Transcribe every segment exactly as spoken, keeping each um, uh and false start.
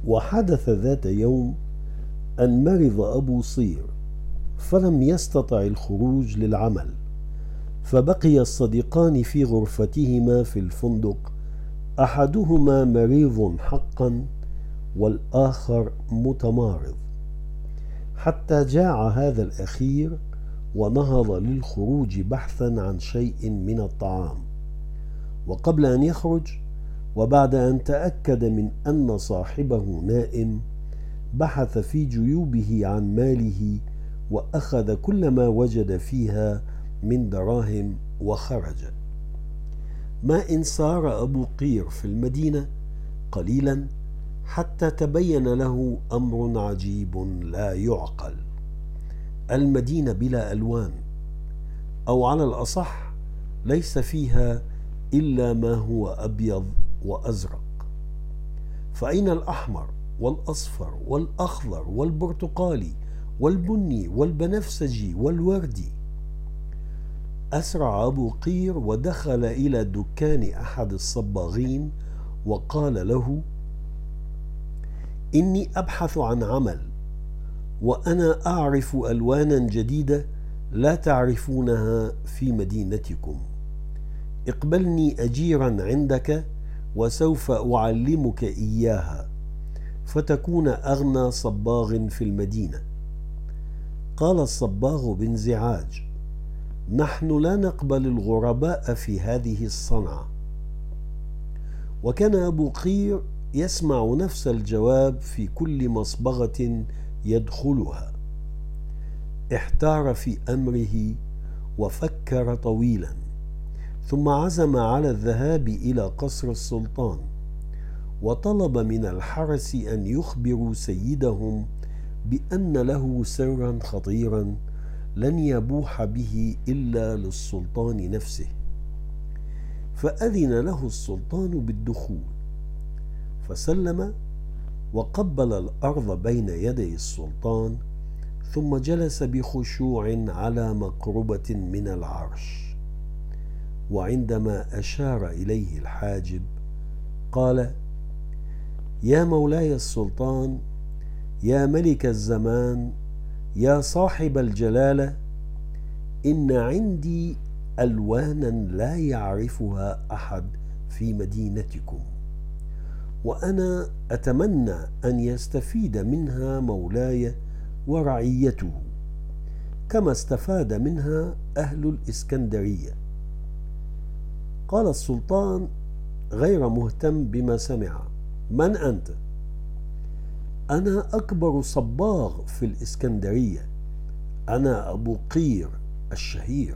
وحدث ذات يوم أن مرض أبو صير فلم يستطع الخروج للعمل، فبقي الصديقان في غرفتهما في الفندق، أحدهما مريض حقا والآخر متمارض، حتى جاع هذا الأخير ونهض للخروج بحثا عن شيء من الطعام. وقبل أن يخرج وبعد أن تأكد من أن صاحبه نائم، بحث في جيوبه عن ماله وأخذ كل ما وجد فيها من دراهم وخرج. ما إن سار أبو قير في المدينة قليلا حتى تبين له أمر عجيب لا يعقل. المدينة بلا ألوان، أو على الأصح ليس فيها إلا ما هو أبيض وأزرق، فأين الأحمر والأصفر والأخضر والبرتقالي والبني والبنفسجي والوردي؟ أسرع أبو قير ودخل إلى دكان أحد الصباغين وقال له: إني أبحث عن عمل، وأنا أعرف ألوانا جديدة لا تعرفونها في مدينتكم، اقبلني أجيرا عندك وسوف أعلمك إياها فتكون أغنى صباغ في المدينة. قال الصباغ بانزعاج: نحن لا نقبل الغرباء في هذه الصنعة. وكان أبو قير يسمع نفس الجواب في كل مصبغة يدخلها. احتار في أمره وفكر طويلا، ثم عزم على الذهاب إلى قصر السلطان، وطلب من الحرس أن يخبروا سيدهم بأن له سرا خطيرا لن يبوح به إلا للسلطان نفسه. فأذن له السلطان بالدخول، فسلم وقبل الأرض بين يدي السلطان، ثم جلس بخشوع على مقربة من العرش. وعندما أشار إليه الحاجب قال: يا مولاي السلطان، يا ملك الزمان، يا صاحب الجلالة، إن عندي ألوانا لا يعرفها أحد في مدينتكم، وأنا أتمنى أن يستفيد منها مولاي ورعيته كما استفاد منها أهل الإسكندرية. قال السلطان غير مهتم بما سمع: من أنت؟ أنا أكبر صباغ في الإسكندرية، أنا أبو قير الشهير.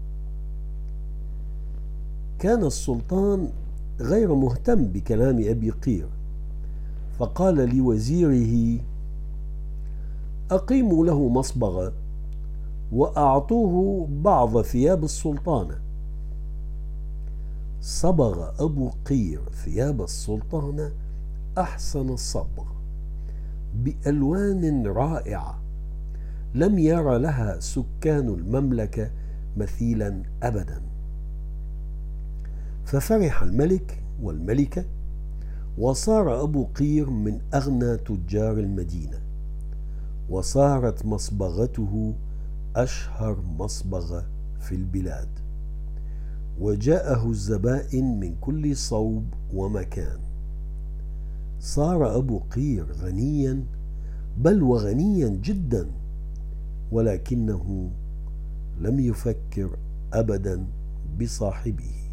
كان السلطان غير مهتم بكلام أبي قير، فقال لوزيره: أقيموا له مصبغة وأعطوه بعض ثياب السلطانة. صبغ أبو قير ثياب السلطانة أحسن الصبغ بألوان رائعة لم ير لها سكان المملكة مثيلا أبدا. ففرح الملك والملكة، وصار أبو قير من أغنى تجار المدينة، وصارت مصبغته أشهر مصبغة في البلاد، وجاءه الزبائن من كل صوب ومكان. صار أبو قير غنيا، بل وغنيا جدا، ولكنه لم يفكر أبدا بصاحبه.